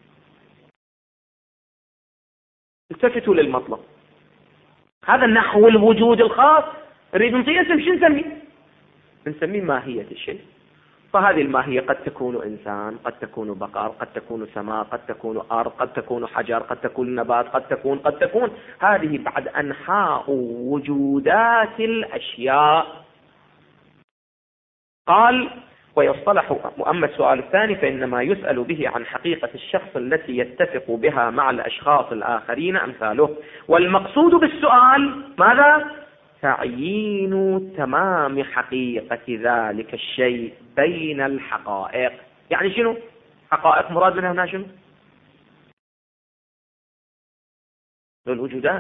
التفتوا للمطلب. هذا نحو الوجود الخاص نريد نعطيه اسم، شو نسميه؟ نسميه ماهية الشيء. فهذه الماهية قد تكون إنسان، قد تكون بقر، قد تكون سماء، قد تكون أرض، قد تكون حجر، قد تكون نبات، قد تكون هذه بعد أنحاء وجودات الأشياء. قال ويصطلح. وأما السؤال الثاني فإنما يسأل به عن حقيقة الشخص التي يتفق بها مع الأشخاص الآخرين أمثاله. والمقصود بالسؤال ماذا؟ تعيين تمام حقيقة ذلك الشيء بين الحقائق. يعني شنو حقائق؟ مراد منها هنا شنو؟ الوجودات.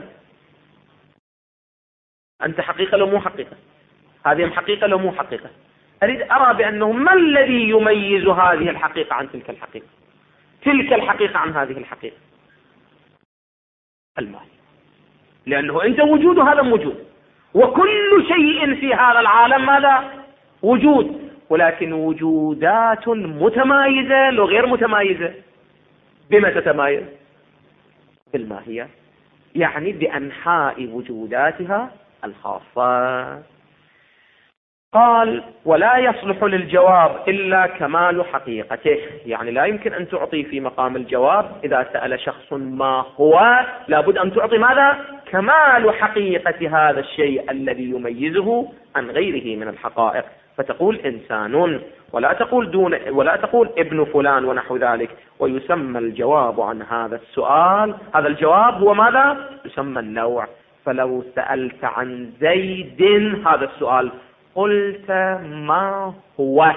أنت حقيقة لو مو حقيقة؟ هذه حقيقة لو مو حقيقة؟ أريد أرى بأنه ما الذي يميز هذه الحقيقة عن تلك الحقيقة، تلك الحقيقة عن هذه الحقيقة؟ المال، لأنه أنت وجود وهذا موجود، وكل شيء في هذا العالم ماذا؟ وجود، ولكن وجودات متمايزة لو غير متمايزة. بما تتمايز؟ بالماهية، يعني بأنحاء وجوداتها الخاصة. قال ولا يصلح للجواب إلا كمال حقيقته، يعني لا يمكن أن تعطي في مقام الجواب إذا سأل شخص ما هو، لابد أن تعطي ماذا؟ كمال حقيقة هذا الشيء الذي يميزه عن غيره من الحقائق، فتقول إنسان ولا تقول ابن فلان ونحو ذلك. ويسمى الجواب عن هذا السؤال، هذا الجواب هو ماذا؟ يسمى النوع. فلو سألت عن زيد هذا السؤال قلت ما هو،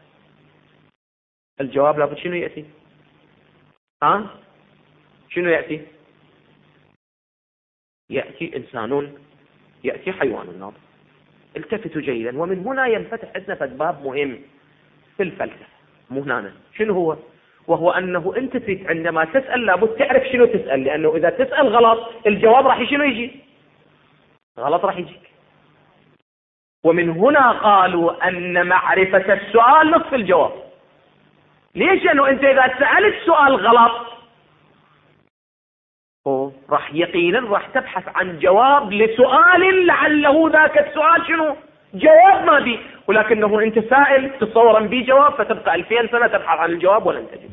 الجواب لابد شنو يأتي؟ شنو يأتي؟ يأتي إنسان، يأتي حيوان ناطق. التفتوا جيدا، ومن هنا ينفتح عندنا باب مهم في الفلسفة. مو هنا شنو هو؟ وهو أنه أنت عندما تسأل لابد تعرف شنو تسأل، لأنه إذا تسأل غلط الجواب راح شنو يجي؟ غلط راح يجيك. ومن هنا قالوا أن معرفة السؤال نصف الجواب. ليش؟ لأنه أنت إذا سألت سؤال غلط راح يقينا راح تبحث عن جواب لسؤال لعله ذاك السؤال شنو؟ جواب ما بي، ولكنه أنت سائل تصورا بي جواب، فتبقى 2000 سنة تبحث عن الجواب ولن تجد.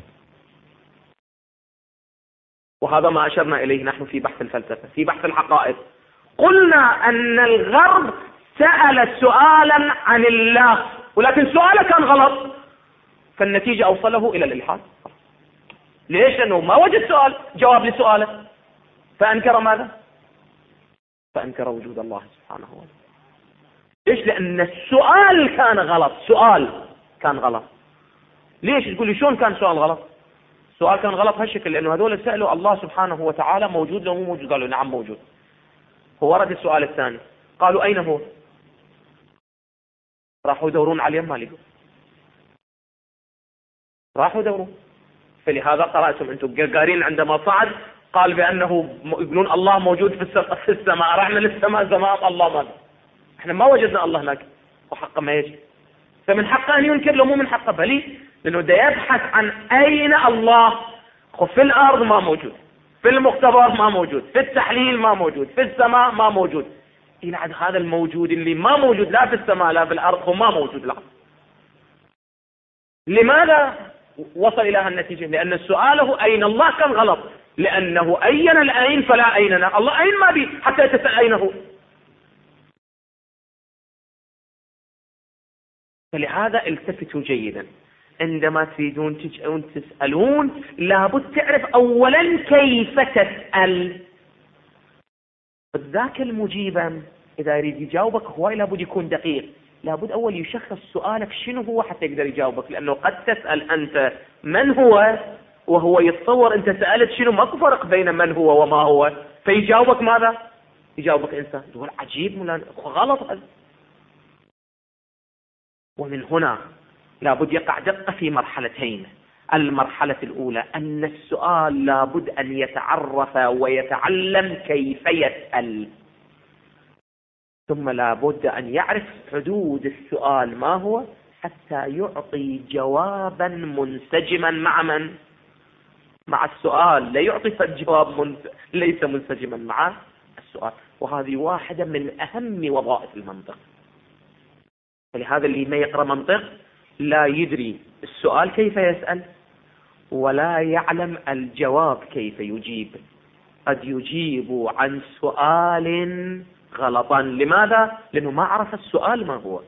وهذا ما أشرنا إليه نحن في بحث الفلسفة، في بحث الحقائق. قلنا أن الغرب سأل سؤالا عن الله، ولكن سؤاله كان غلط، فالنتيجة أوصله إلى الإلحاد. ليش؟ لأنه ما وجد سؤال جواب لسؤاله، فأنكر ماذا؟ فأنكر وجود الله سبحانه وتعالى. ليش؟ لأن السؤال كان غلط، سؤال كان غلط. ليش تقول لي شلون كان سؤال غلط؟ السؤال كان غلط هالشكل، لأنه هذول سألوا الله سبحانه وتعالى موجود لو مو موجود؟ قالوا نعم موجود. هو ورد السؤال الثاني، قالوا أين هو؟ راحوا يدورون عليه ما لقوا، راحوا يدورون. فلهذا قرأتم أنتم قارين عندما صعد قال بأنه يقولون الله موجود في السماء، رحنا للسماء زمان الله ما، احنا ما وجدنا الله هناك، وحقه ما يجي. فمن حقه أن ينكر له، مو من حقه بلي، لأنه دا يبحث عن أين الله. في الأرض ما موجود، في المختبر ما موجود، في التحليل ما موجود، في السماء ما موجود. إلى هذا الموجود اللي ما موجود لا في السماء لا في الأرض هو ما موجود الآن. لماذا وصل إلى هالنتيجة؟ لأن سؤاله أين الله كان غلط، لأنه أين الأين فلا أيننا، الله أين ما بي حتى يتسأل أين هو. فلهذا التفتوا جيدا، عندما تريدون تسألون لابد تعرف أولا كيف تسأل. ذاك المجيب إذا يريد يجاوبك هو لابد يكون دقيق، لابد أول يشخص سؤالك شنو هو حتى يقدر يجاوبك، لأنه قد تسأل أنت من هو وهو يتصور أنت سألت شنو، ماكو فرق بين من هو وما هو، فيجاوبك ماذا؟ يجاوبك إنسان. تقول عجيب غلط. ومن هنا لابد يقع دقة في مرحلتين. المرحلة الأولى أن السؤال لابد أن يتعرف ويتعلم كيف يسأل، ثم لابد أن يعرف حدود السؤال ما هو حتى يعطي جوابا منسجما مع من؟ مع السؤال. لا يعطي جواب ليس منسجما مع السؤال، وهذه واحدة من أهم وظائف المنطق. فلهذا اللي ما يقرأ منطق لا يدري السؤال كيف يسأل ولا يعلم الجواب كيف يجيب. قد يجيب عن سؤال غلطا، لماذا؟ لأنه ما عرف السؤال ما هو.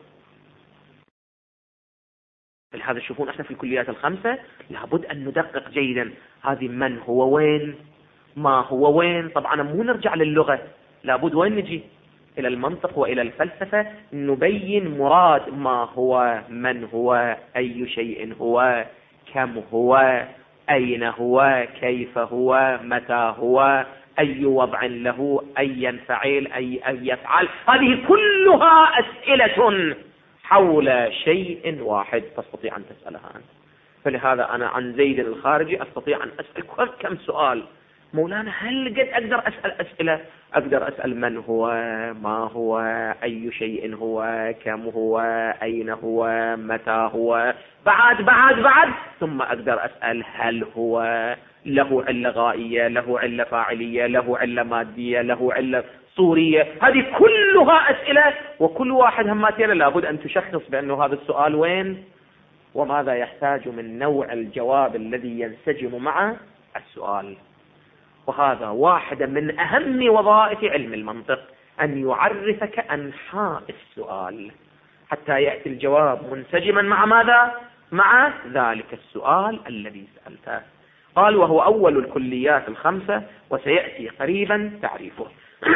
لهذا تشوفون احنا في الكليات الخمسة لابد أن ندقق جيدا، هذه من هو وين، ما هو وين. طبعا مو نرجع للغة، لابد وين نجي؟ إلى المنطق وإلى الفلسفة، نبين مراد ما هو، من هو، أي شيء هو، كم هو، أين هو، كيف هو، متى هو، أي وضع له، أي ينفعل، أي يفعل. هذه كلها أسئلة حول شيء واحد تستطيع أن تسألها أنت. فلهذا أنا عن زيد الخارجي أستطيع أن أسأل كم سؤال. مولانا هل قد أقدر أسأل أسئلة؟ أقدر أسأل من هو، ما هو، أي شيء هو، كم هو، أين هو، متى هو، بعد ثم أقدر أسأل هل هو له علة غائية، له علة فاعلية، له علة مادية، له علة الصورية، هذه كلها أسئلة، وكل واحد هماتين لابد أن تشخص بأنه هذا السؤال وين وماذا يحتاج من نوع الجواب الذي ينسجم مع السؤال. وهذا واحدة من أهم وظائف علم المنطق، أن يعرفك أنحاء السؤال حتى يأتي الجواب منسجما مع ماذا؟ مع ذلك السؤال الذي سألته. قال: وهو أول الكليات الخمسة، وسيأتي قريبا تعريفه.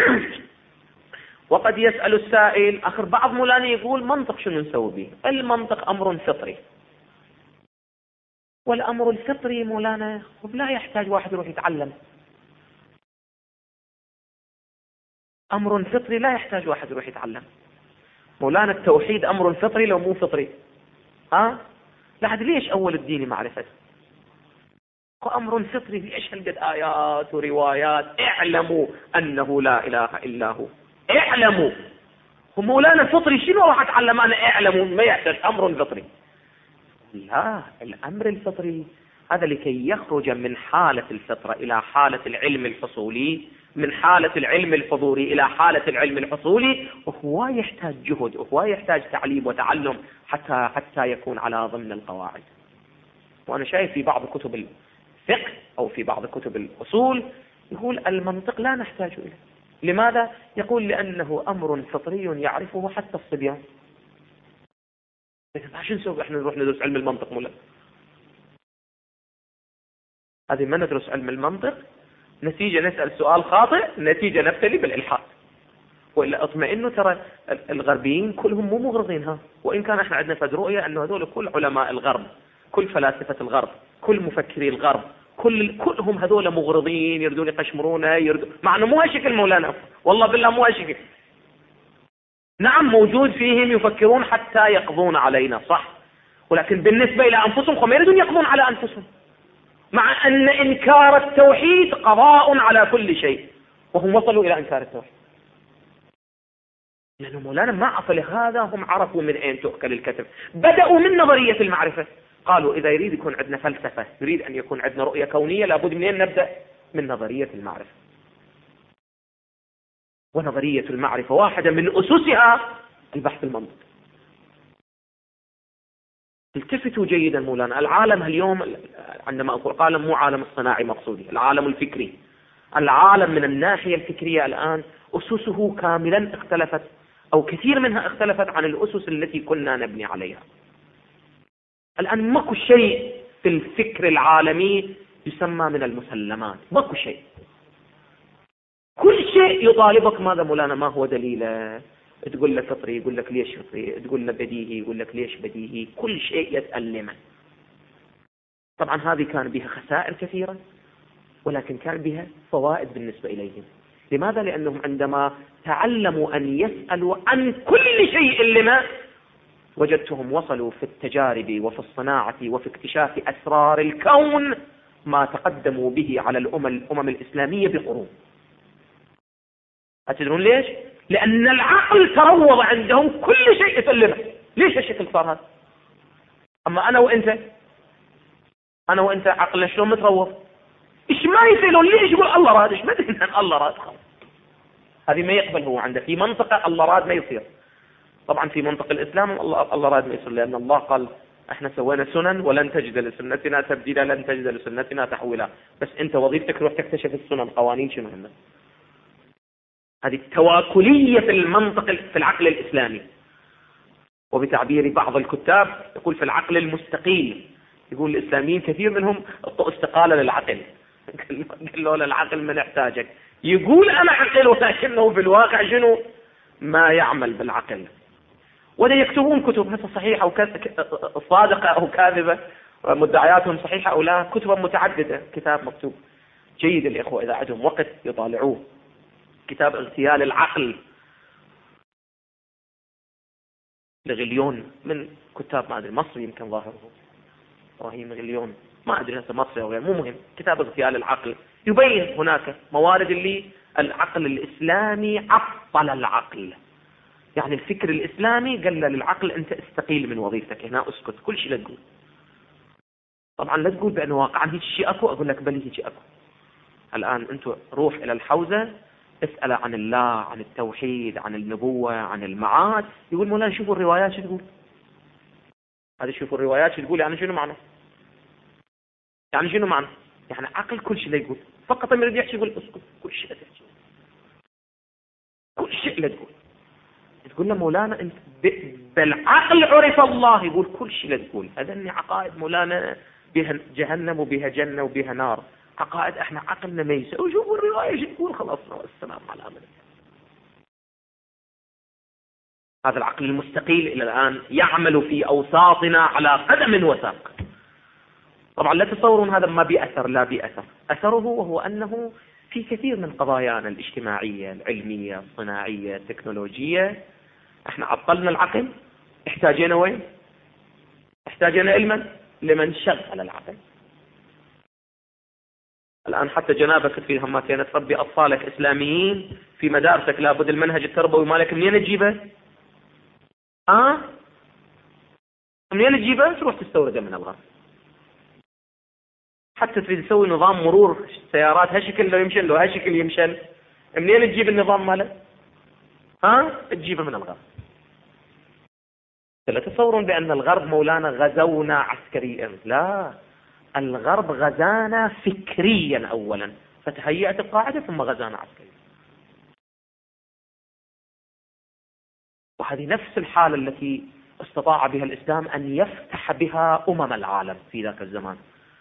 وقد يسأل السائل: آخر بعض مولانا يقول منطق شنو نسوي به؟ المنطق أمر فطري. والأمر الفطري مولانا لا يحتاج واحد يروح يتعلم. أمر فطري لا يحتاج واحد يروح يتعلم. مولانا التوحيد أمر فطري لو مو فطري؟ لحد ليش أول الدين معرفة؟ أمر فطري، ليش هلقد آيات وروايات؟ اعلموا أنه لا إله إلا هو، اعلموا. ومولانا فطري شنو راح أتعلم أنا؟ اعلموا، ما يحتاج أمر فطري. لا، الأمر الفطري هذا لكي يخرج من حالة الفطرة إلى حالة العلم الحصولي، من حالة العلم الحضوري إلى حالة العلم الحصولي، وهو يحتاج جهد، وهو يحتاج تعليم وتعلم حتى يكون على ضمن القواعد. وأنا شايف في بعض كتب الفقه أو في بعض كتب الأصول يقول المنطق لا نحتاج إليه. لماذا؟ يقول لأنه أمر فطري يعرفه حتى الصبيان. شو نسوي احنا نروح ندرس علم المنطق مولا؟ هذه ما ندرس علم المنطق، نتيجة نسأل سؤال خاطئ، نتيجة نبتلي بالإلحاد. وإلا اطمئنوا ترى الغربيين كلهم مو مغرضين، وإن كان احنا عندنا فد رؤية أنه هذول كل علماء الغرب، كل فلاسفة الغرب، كل مفكري الغرب، كلهم هذول مغرضين، يردون يقشمرونا، مع أنه مو هالشكل مولانا، والله بالله مو هالشكل. نعم موجود فيهم يفكرون حتى يقضون علينا، صح، ولكن بالنسبة إلى أنفسهم هم يريدون يقضون على أنفسهم، مع أن إنكار التوحيد قضاء على كل شيء، وهم وصلوا إلى إنكار التوحيد. لأنه مولانا ما عرفوا هذا، هم عرفوا من أين تؤكل الكتف. بدأوا من نظرية المعرفة، قالوا إذا يريد يكون عندنا فلسفة، يريد أن يكون عندنا رؤية كونية، لابد منين نبدأ؟ من نظرية المعرفة. ونظرية المعرفة واحدة من أسسها البحث المنطقي. التفتوا جيدا مولانا، العالم اليوم، عندما أقول عالم مو عالم الصناعي مقصودي، العالم الفكري، العالم من الناحية الفكرية الآن أسسه كاملا اختلفت، أو كثير منها اختلفت عن الأسس التي كنا نبني عليها. الآن ماكو شيء في الفكر العالمي يسمى من المسلمات، ماكو شيء. كل شيء يطالبك ماذا مولانا؟ ما هو دليله؟ تقول له فطري، يقول لك ليش فطري؟ تقول له بديهي، يقول لك ليش بديهي؟ كل شيء يتألمه. طبعا هذه كان بها خسائر كثيرة، ولكن كان بها فوائد بالنسبة إليهم. لماذا؟ لأنهم عندما تعلموا أن يسألوا عن كل شيء لما، وجدتهم وصلوا في التجارب وفي الصناعة وفي اكتشاف أسرار الكون ما تقدموا به على الأمم الإسلامية بقرون. أتدرون ليش؟ لأن العقل تروض عندهم، كل شيء يسلمه. ليش هالشكل صار هذا؟ أما أنا وأنت عقلنا شلون متروض؟ إيش ما يسألون؟ ليش يقول الله راد؟ إيش ما أدري أن الله راد، خلاص هذه ما يقبل هو عنده. في منطقة الله راد ما يصير. طبعا في منطق الإسلام الله راد ما يصير، لأن الله قال احنا سوينا سنن ولن تجد لسنتنا تبديلا، لن تجد لسنتنا تحويلا. بس انت وظيفتك روح تكتشف السنن، قوانين شنو هن. هذه التواكلية في المنطق في العقل الإسلامي. وبتعبير بعض الكتاب يقول في العقل المستقيم، يقول الإسلاميين كثير منهم استقالة للعقل. قالوا للعقل من يحتاجك، يقول أنا عقل، ولكنه في الواقع شنو؟ ما يعمل بالعقل. ولا يكتبون كتب هسه صحيحة أو صادقة أو كاذبة، مدعياتهم صحيحة أو لا، كتب متعددة. كتاب مكتوب جيد الإخوة إذا عندهم وقت يطالعوه، كتاب اغتيال العقل لغليون، من كتاب ما أدري مصري يمكن ظاهره إبراهيم غليون، ما أدري هسه مصري أو غير، مو مهم. كتاب اغتيال العقل يبين هناك موارد اللي العقل الإسلامي عطل العقل. يعني الفكر الإسلامي قال للعقل أنت استقيل من وظيفتك هنا، اسكت، كل شيء لا تقول. طبعا لا تقول بأنه واقعا هيك شيء أكو، أقول لك بل هيك أكو. الآن أنتوا روح إلى الحوزة اسأله عن الله، عن التوحيد، عن النبوة، عن المعاد، يقول مولانا شوفوا الروايات شو تقول. هذا شوفوا الروايات شو تقول، يعني شنو معنى؟ يعني شنو معنى؟ يعني عقل كل شيء لا يقول، فقط يريد يحكي يقول اسكت كل شيء لا تحكي، كل شيء لا تقول. تقول له مولانا انت بالعقل عرف الله، يقول كل شيء لا تقول. هذني عقائد مولانا بها جهنم وبها جنة وبها نار، عقائد احنا عقلنا ما يسوي. وشوفوا الرواية شو تقول، خلصنا والسلام على امر. هذا العقل المستقيل الى الان يعمل في اوساطنا على قدم وساق. طبعا لا تتصورون هذا ما بأثر، لا بأثر. اثره وهو انه في كثير من قضايانا الاجتماعية العلمية الصناعية التكنولوجية احنا عطلنا العقل. احتاجنا وين؟ احتاجنا علما لمن شغل العقل. الآن حتى جنابك في لما كانت تربي أطفالك إسلاميين في مدارسك لابد المنهج التربوي مالك منين تجيبه؟ منين تجيبه؟ تروح تستورده من الغرب. حتى تريد تسوي نظام مرور سيارات هالشكل لو يمشن له هالشكل يمشن، منين تجيب النظام ماله؟ تجيبه من الغرب. لا تتصورون بأن الغرب مولانا غزونا عسكريا، لا، الغرب غزانا فكريا أولا، فتهيأت القاعدة ثم غزانا عسكريا. وهذه نفس الحالة التي استطاع بها الإسلام أن يفتح بها العالم في ذاك الزمان.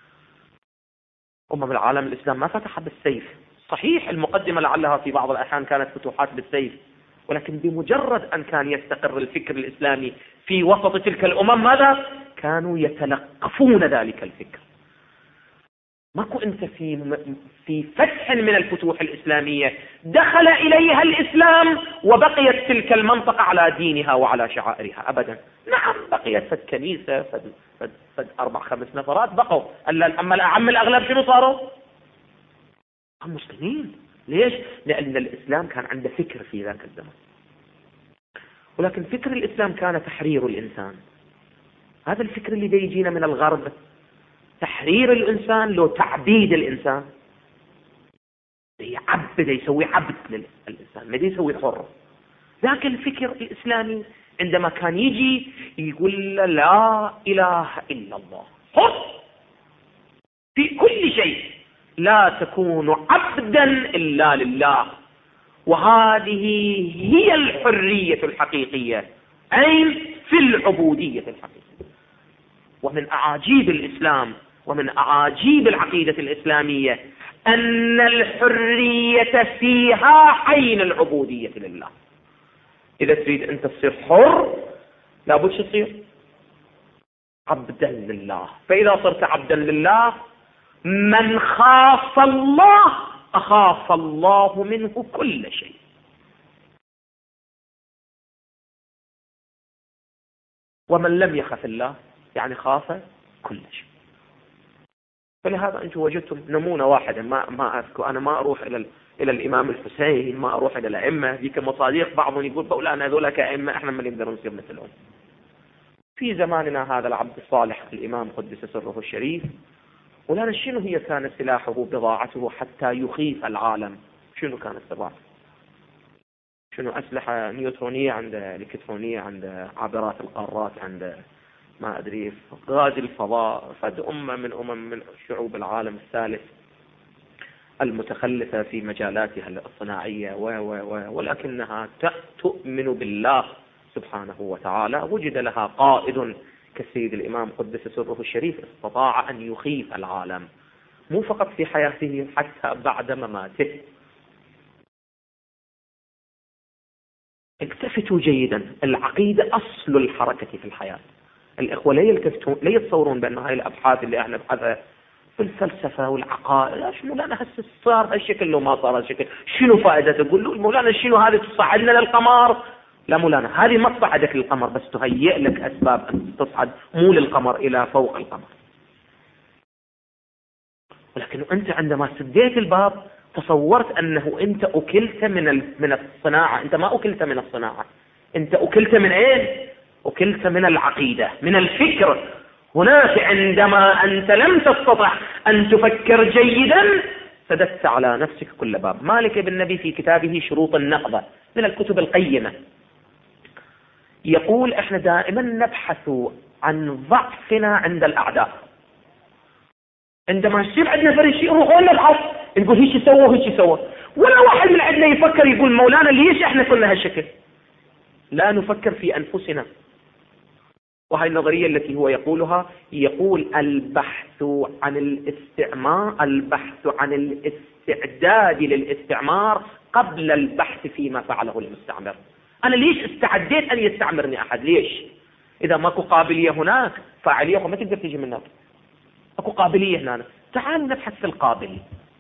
العالم الإسلام ما فتح بالسيف، صحيح المقدمة لعلها في بعض الأحيان كانت فتوحات بالسيف، ولكن بمجرد أن كان يستقر الفكر الإسلامي في وسط تلك الأمم ماذا؟ كانوا يتلقفون ذلك الفكر. ماكو أنت في فتح من الفتوح الإسلامية دخل إليها الإسلام وبقيت تلك المنطقة على دينها وعلى شعائرها أبدا. نعم بقيت فد كنيسة فد 4-5 نفرات بقوا، أما الأعم الأغلب شنو صاروا؟ هم مسلمين. ليش؟ لأن الإسلام كان عنده فكر في ذاك الزمن، ولكن فكر الإسلام كان تحرير الإنسان. هذا الفكر اللي بيجينا من الغرب تحرير الإنسان لو تعبيد الإنسان، يعبد يسوي عبد للإنسان، ما يسوي حر. ذاك الفكر الإسلامي عندما كان يجي يقول لا إله إلا الله حر في كل شيء، لا تكون عبدا إلا لله. وهذه هي الحرية الحقيقية، أي في العبودية الحقيقية. ومن أعاجيب الإسلام ومن أعاجيب العقيدة الإسلامية أن الحرية فيها حين العبودية لله. إذا تريد أن تصير حر لابد تصير عبدا لله. فإذا صرت عبدا لله من خاف الله أخاف الله منه كل شيء. ومن لم يخف الله يعني خاف كل شيء. فلهذا أنتم وجدتم نمونة واحدة، ما أذكر، أنا ما أروح إلى الإمام الحسين، ما أروح إلى الأئمة ذيك مصاديق. بعضهم يقول بقول هذول كأئمة إحنا ما نقدر نصير مثلهم. في زماننا هذا العبد الصالح الإمام قدس سره الشريف، ولنا شنو هي كانت سلاحه بضاعته حتى يخيف العالم؟ شنو كانت سلاحه؟ شنو أسلحة نيوترونية عند إلكترونية عند عابرات القارات عند ما أدري غاز الفضاء، فد أمة من شعوب العالم الثالث المتخلفة في مجالاتها الصناعية ولكنها تؤمن بالله سبحانه وتعالى. وجد لها قائد كالسيد الإمام قدس سره الشريف استطاع أن يخيف العالم، مو فقط في حياته حتى بعد مماته. التفتوا جيدا، العقيدة أصل الحركة في الحياة. الإخوة لا يتصورون بأن هاي الأبحاث اللي احنا نبحثها في الفلسفة والعقائد شنو لنا هسه صار هالشكل لو ما صار هالشكل شنو فائدة؟ تقول له مولانا شنو هذه تصعدنا للقمر؟ لا مولانا هذه ما تصعدك للقمر، بس تهيئ لك أسباب أن تصعد مو للقمر إلى فوق القمر. ولكن أنت عندما سديت الباب تصورت أنه أنت أكلت من الصناعة. أنت ما أكلت من الصناعة، أنت أكلت من إيه؟ أكلت من العقيدة، من الفكر. هناك عندما أنت لم تستطع أن تفكر جيدا سددت على نفسك كل باب. مالك بن نبي في كتابه شروط النهضة من الكتب القيمة يقول احنا دائما نبحث عن ضعفنا عند الأعداء. عندما يصير عندنا فريق شيء نروح نبحث نقول هيك سووا هيك سووا، ولا واحد من عندنا يفكر يقول مولانا ليش احنا كنا هالشكل. لا نفكر في أنفسنا. وهي النظرية التي هو يقولها، يقول البحث عن الاستعمار، البحث عن الاستعداد للاستعمار قبل البحث فيما فعله المستعمر. أنا ليش استعديت أن يستعمرني أحد؟ ليش؟ إذا ماكو قابلية هناك، فاعلية ما تقدر تجي منك. أكو قابلية هنا، تعال نبحث في القابل.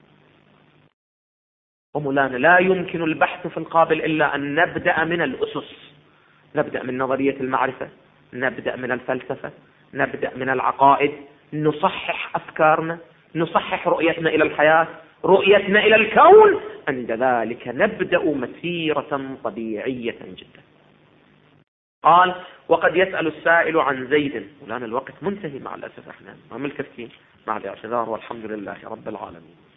ومولانا لا يمكن البحث في القابل إلا أن نبدأ من الأسس، نبدأ من نظرية المعرفة، نبدأ من الفلسفة، نبدأ من العقائد، نصحح أفكارنا، نصحح رؤيتنا إلى الحياة، رؤيتنا إلى الكون. عند ذلك نبدأ مسيرة طبيعية جدا. قال وقد يسأل السائل عن زيد. مولانا الوقت منتهي مع الأسف، احنا ما ملكتين مع الاعتذار، والحمد لله رب العالمين.